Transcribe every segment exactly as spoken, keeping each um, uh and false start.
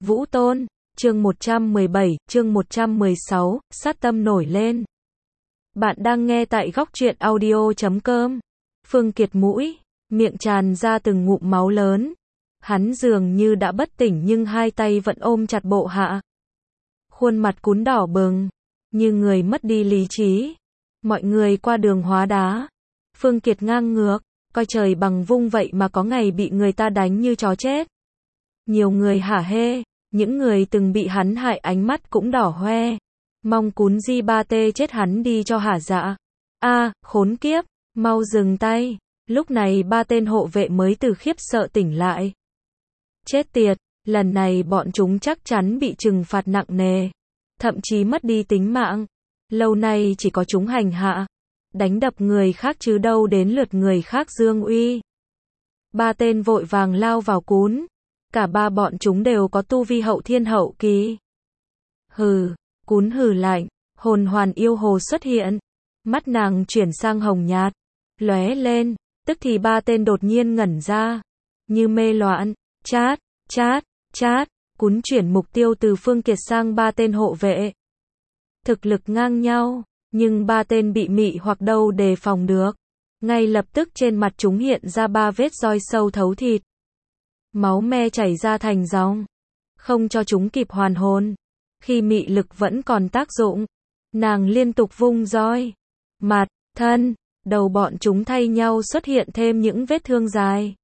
Vũ Tôn, chương một trăm mười bảy, chương một trăm mười sáu, sát tâm nổi lên. Bạn đang nghe tại góc truyện audio chấm com. Phương Kiệt mũi, miệng tràn ra từng ngụm máu lớn. Hắn dường như đã bất tỉnh nhưng hai tay vẫn ôm chặt bộ hạ. Khuôn mặt cún đỏ bừng, như người mất đi lý trí. Mọi người qua đường hóa đá. Phương Kiệt ngang ngược, coi trời bằng vung vậy mà có ngày bị người ta đánh như chó chết. Nhiều người hả hê, những người từng bị hắn hại ánh mắt cũng đỏ hoe. Mong cún di ba tê chết hắn đi cho hả dạ. A, khốn kiếp, mau dừng tay. Lúc này ba tên hộ vệ mới từ khiếp sợ tỉnh lại. Chết tiệt, lần này bọn chúng chắc chắn bị trừng phạt nặng nề. Thậm chí mất đi tính mạng. Lâu nay chỉ có chúng hành hạ. Đánh đập người khác chứ đâu đến lượt người khác dương uy. Ba tên vội vàng lao vào cún. Cả ba bọn chúng đều có tu vi hậu thiên hậu kỳ. Hừ, cún hừ lạnh, hồn hoàn yêu hồ xuất hiện. Mắt nàng chuyển sang hồng nhạt, lóe lên, tức thì ba tên đột nhiên ngẩn ra. Như mê loạn, chát, chát, chát, cún chuyển mục tiêu từ Phương Kiệt sang ba tên hộ vệ. Thực lực ngang nhau, nhưng ba tên bị mị hoặc đâu đề phòng được. Ngay lập tức trên mặt chúng hiện ra ba vết roi sâu thấu thịt. Máu me chảy ra thành dòng, không cho chúng kịp hoàn hồn. Khi mị lực vẫn còn tác dụng, nàng liên tục vung roi, mặt, thân, đầu bọn chúng thay nhau xuất hiện thêm những vết thương dài.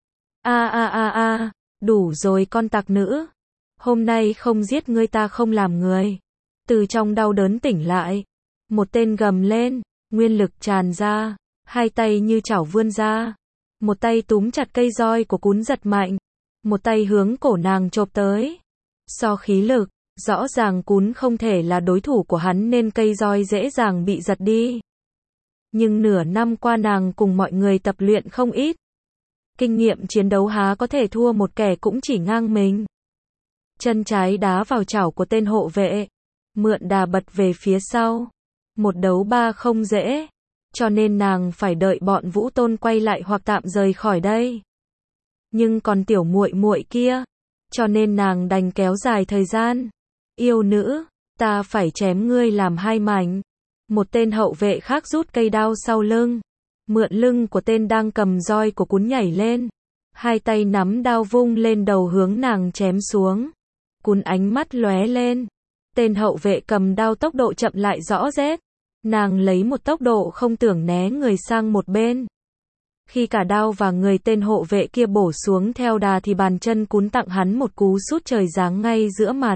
A a a a, đủ rồi con tặc nữ. Hôm nay không giết ngươi ta không làm người. Từ trong đau đớn tỉnh lại, một tên gầm lên, nguyên lực tràn ra, hai tay như chảo vươn ra. Một tay túm chặt cây roi của cún giật mạnh, một tay hướng cổ nàng chộp tới. So khí lực, rõ ràng cún không thể là đối thủ của hắn nên cây roi dễ dàng bị giật đi. Nhưng nửa năm qua nàng cùng mọi người tập luyện không ít. Kinh nghiệm chiến đấu há có thể thua một kẻ cũng chỉ ngang mình. Chân trái đá vào chảo của tên hộ vệ, mượn đà bật về phía sau. Một đấu ba không dễ, cho nên nàng phải đợi bọn Vũ Tôn quay lại hoặc tạm rời khỏi đây. Nhưng còn tiểu muội muội kia, cho nên nàng đành kéo dài thời gian. Yêu nữ, ta phải chém ngươi làm hai mảnh. Một tên hậu vệ khác rút cây đao sau lưng, mượn lưng của tên đang cầm roi của cún nhảy lên. Hai tay nắm đao vung lên đầu hướng nàng chém xuống. Cún ánh mắt lóe lên. Tên hậu vệ cầm đao tốc độ chậm lại rõ rệt. Nàng lấy một tốc độ không tưởng né người sang một bên. Khi cả đao và người tên hộ vệ kia bổ xuống theo đà thì bàn chân cún tặng hắn một cú sút trời giáng ngay giữa mặt.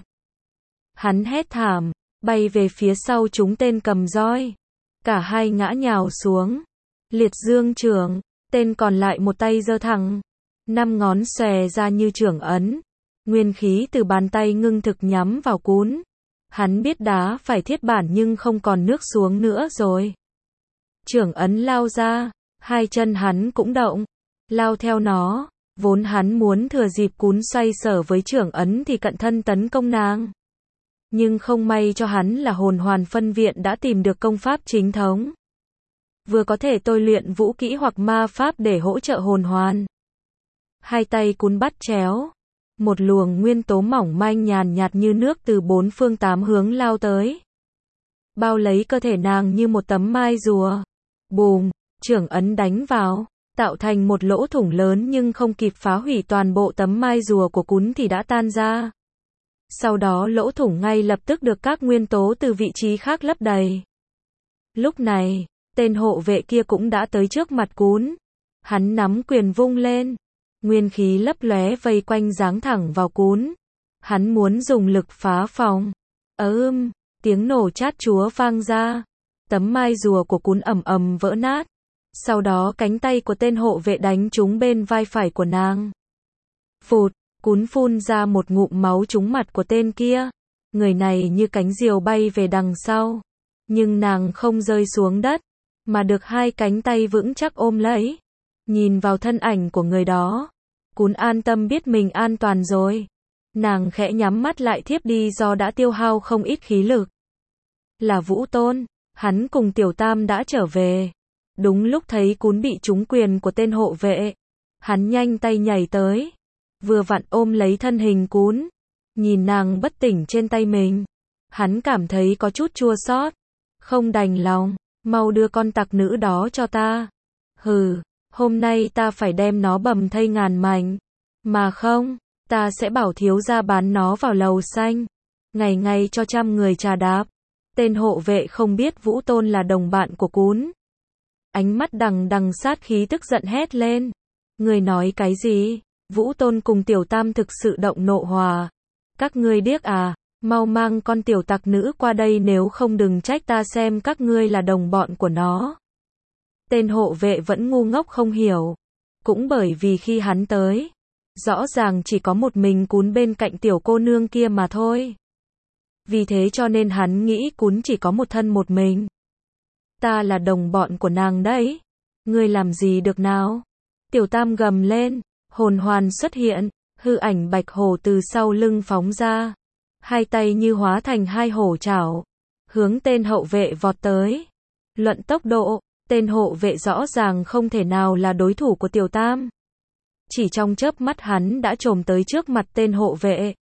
Hắn hét thảm, bay về phía sau chúng tên cầm roi. Cả hai ngã nhào xuống. Liệt dương chưởng, tên còn lại một tay giơ thẳng. Năm ngón xòe ra như chưởng ấn. Nguyên khí từ bàn tay ngưng thực nhắm vào cún. Hắn biết đá phải thiết bản nhưng không còn nước xuống nữa rồi. Chưởng ấn lao ra, hai chân hắn cũng động, lao theo nó. Vốn hắn muốn thừa dịp cún xoay sở với chưởng ấn thì cận thân tấn công nàng. Nhưng không may cho hắn là hồn hoàn phân viện đã tìm được công pháp chính thống. Vừa có thể tôi luyện vũ kỹ hoặc ma pháp để hỗ trợ hồn hoàn. Hai tay cún bắt chéo. Một luồng nguyên tố mỏng manh nhàn nhạt như nước từ bốn phương tám hướng lao tới. Bao lấy cơ thể nàng như một tấm mai rùa. Bùm, chưởng ấn đánh vào, tạo thành một lỗ thủng lớn nhưng không kịp phá hủy toàn bộ tấm mai rùa của cún thì đã tan ra. Sau đó lỗ thủng ngay lập tức được các nguyên tố từ vị trí khác lấp đầy. Lúc này, tên hộ vệ kia cũng đã tới trước mặt cún. Hắn nắm quyền vung lên. Nguyên khí lấp lóe vây quanh giáng thẳng vào cún. Hắn muốn dùng lực phá phòng. Ơm, tiếng nổ chát chúa vang ra. Tấm mai rùa của cún ầm ầm vỡ nát. Sau đó cánh tay của tên hộ vệ đánh trúng bên vai phải của nàng. Phụt, cún phun ra một ngụm máu trúng mặt của tên kia. Người này như cánh diều bay về đằng sau. Nhưng nàng không rơi xuống đất, mà được hai cánh tay vững chắc ôm lấy. Nhìn vào thân ảnh của người đó, cún an tâm biết mình an toàn rồi. Nàng khẽ nhắm mắt lại thiếp đi do đã tiêu hao không ít khí lực. Là Vũ Tôn, hắn cùng Tiểu Tam đã trở về. Đúng lúc thấy cún bị trúng quyền của tên hộ vệ, hắn nhanh tay nhảy tới, vừa vặn ôm lấy thân hình cún. Nhìn nàng bất tỉnh trên tay mình, hắn cảm thấy có chút chua xót, không đành lòng, mau đưa con tặc nữ đó cho ta. Hừ, hôm nay ta phải đem nó bầm thây ngàn mảnh, mà không, ta sẽ bảo thiếu gia bán nó vào lầu xanh, ngày ngày cho trăm người trà đạp. Tên hộ vệ không biết Vũ Tôn là đồng bạn của Cún. Ánh mắt đằng đằng sát khí tức giận hét lên. Người nói cái gì? Vũ Tôn cùng Tiểu Tam thực sự động nộ hòa. Các ngươi điếc à, mau mang con tiểu tặc nữ qua đây, nếu không đừng trách ta xem các ngươi là đồng bọn của nó. Tên hộ vệ vẫn ngu ngốc không hiểu. Cũng bởi vì khi hắn tới, rõ ràng chỉ có một mình Cún bên cạnh tiểu cô nương kia mà thôi. Vì thế cho nên hắn nghĩ Cún chỉ có một thân một mình. Ta là đồng bọn của nàng đấy. Ngươi làm gì được nào? Tiểu Tam gầm lên, hồn hoàn xuất hiện, hư ảnh bạch hổ từ sau lưng phóng ra. Hai tay như hóa thành hai hổ chảo, hướng tên hậu vệ vọt tới. Luận tốc độ, tên hộ vệ rõ ràng không thể nào là đối thủ của Tiểu Tam. Chỉ trong chớp mắt hắn đã chồm tới trước mặt tên hộ vệ.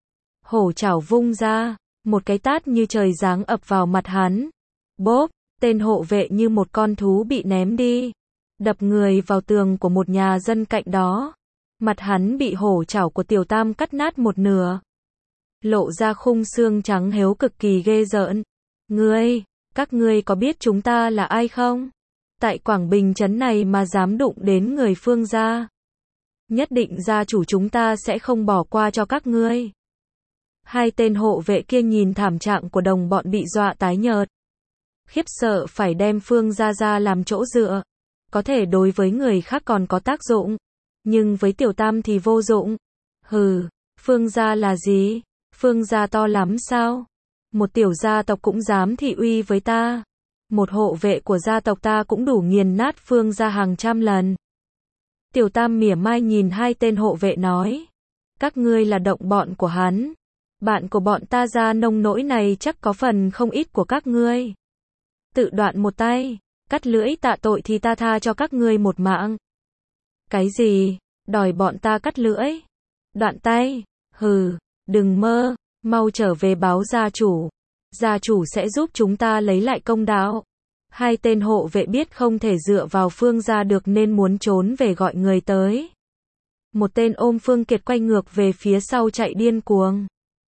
Hổ chảo vung ra, một cái tát như trời giáng ập vào mặt hắn. Bốp, tên hộ vệ như một con thú bị ném đi, đập người vào tường của một nhà dân cạnh đó. Mặt hắn bị hổ chảo của Tiểu Tam cắt nát một nửa, lộ ra khung xương trắng héo cực kỳ ghê rợn. Ngươi, các ngươi có biết chúng ta là ai không? Tại Quảng Bình trấn này mà dám đụng đến người Phương gia, nhất định gia chủ chúng ta sẽ không bỏ qua cho các ngươi. Hai tên hộ vệ kia nhìn thảm trạng của đồng bọn bị dọa tái nhợt, khiếp sợ phải đem Phương gia ra làm chỗ dựa. Có thể đối với người khác còn có tác dụng, nhưng với Tiểu Tam thì vô dụng. Hừ, Phương gia là gì? Phương gia to lắm sao? Một tiểu gia tộc cũng dám thị uy với ta. Một hộ vệ của gia tộc ta cũng đủ nghiền nát Phương gia hàng trăm lần. Tiểu Tam mỉa mai nhìn hai tên hộ vệ nói. Các ngươi là động bọn của hắn. Bạn của bọn ta ra nông nỗi này chắc có phần không ít của các ngươi. Tự đoạn một tay, cắt lưỡi tạ tội thì ta tha cho các ngươi một mạng. Cái gì? Đòi bọn ta cắt lưỡi? Đoạn tay? Hừ, đừng mơ, mau trở về báo gia chủ. Gia chủ sẽ giúp chúng ta lấy lại công đạo. Hai tên hộ vệ biết không thể dựa vào Phương gia được nên muốn trốn về gọi người tới. Một tên ôm Phương Kiệt quay ngược về phía sau chạy điên cuồng.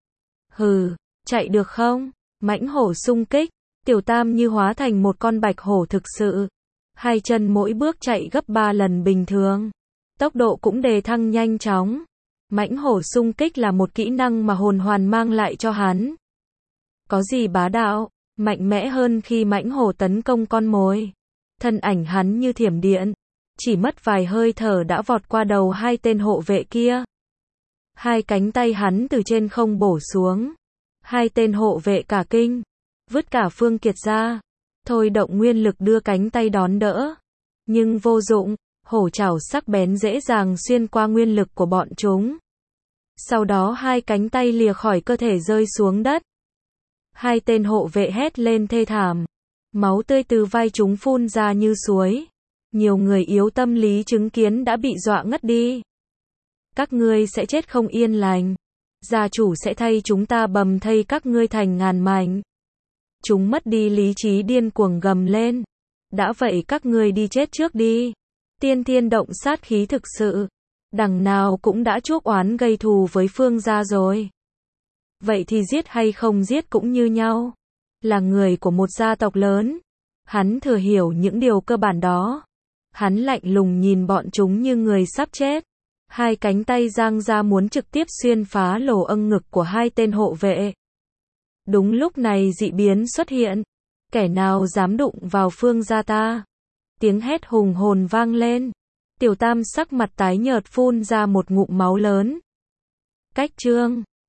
Hừ, chạy được không? Mãnh hổ xung kích, Tiểu Tam như hóa thành một con bạch hổ thực sự. Hai chân mỗi bước chạy gấp ba lần bình thường. Tốc độ cũng đề thăng nhanh chóng. Mãnh hổ xung kích là một kỹ năng mà hồn hoàn mang lại cho hắn. Có gì bá đạo, mạnh mẽ hơn khi mãnh hổ tấn công con mồi. Thân ảnh hắn như thiểm điện, chỉ mất vài hơi thở đã vọt qua đầu hai tên hộ vệ kia. Hai cánh tay hắn từ trên không bổ xuống. Hai tên hộ vệ cả kinh, vứt cả Phương Kiệt ra, thôi động nguyên lực đưa cánh tay đón đỡ. Nhưng vô dụng, hổ chảo sắc bén dễ dàng xuyên qua nguyên lực của bọn chúng. Sau đó hai cánh tay lìa khỏi cơ thể rơi xuống đất. Hai tên hộ vệ hét lên thê thảm. Máu tươi từ vai chúng phun ra như suối. Nhiều người yếu tâm lý chứng kiến đã bị dọa ngất đi. Các ngươi sẽ chết không yên lành. Gia chủ sẽ thay chúng ta bầm thây các ngươi thành ngàn mảnh. Chúng mất đi lý trí điên cuồng gầm lên. Đã vậy các ngươi đi chết trước đi. Tiên Thiên động sát khí thực sự. Đằng nào cũng đã chuốc oán gây thù với Phương gia rồi. Vậy thì giết hay không giết cũng như nhau. Là người của một gia tộc lớn. Hắn thừa hiểu những điều cơ bản đó. Hắn lạnh lùng nhìn bọn chúng như người sắp chết. Hai cánh tay giang ra muốn trực tiếp xuyên phá lỗ âng ngực của hai tên hộ vệ. Đúng lúc này dị biến xuất hiện. Kẻ nào dám đụng vào Phương gia ta? Tiếng hét hùng hồn vang lên. Tiểu Tam sắc mặt tái nhợt phun ra một ngụm máu lớn. Cách chương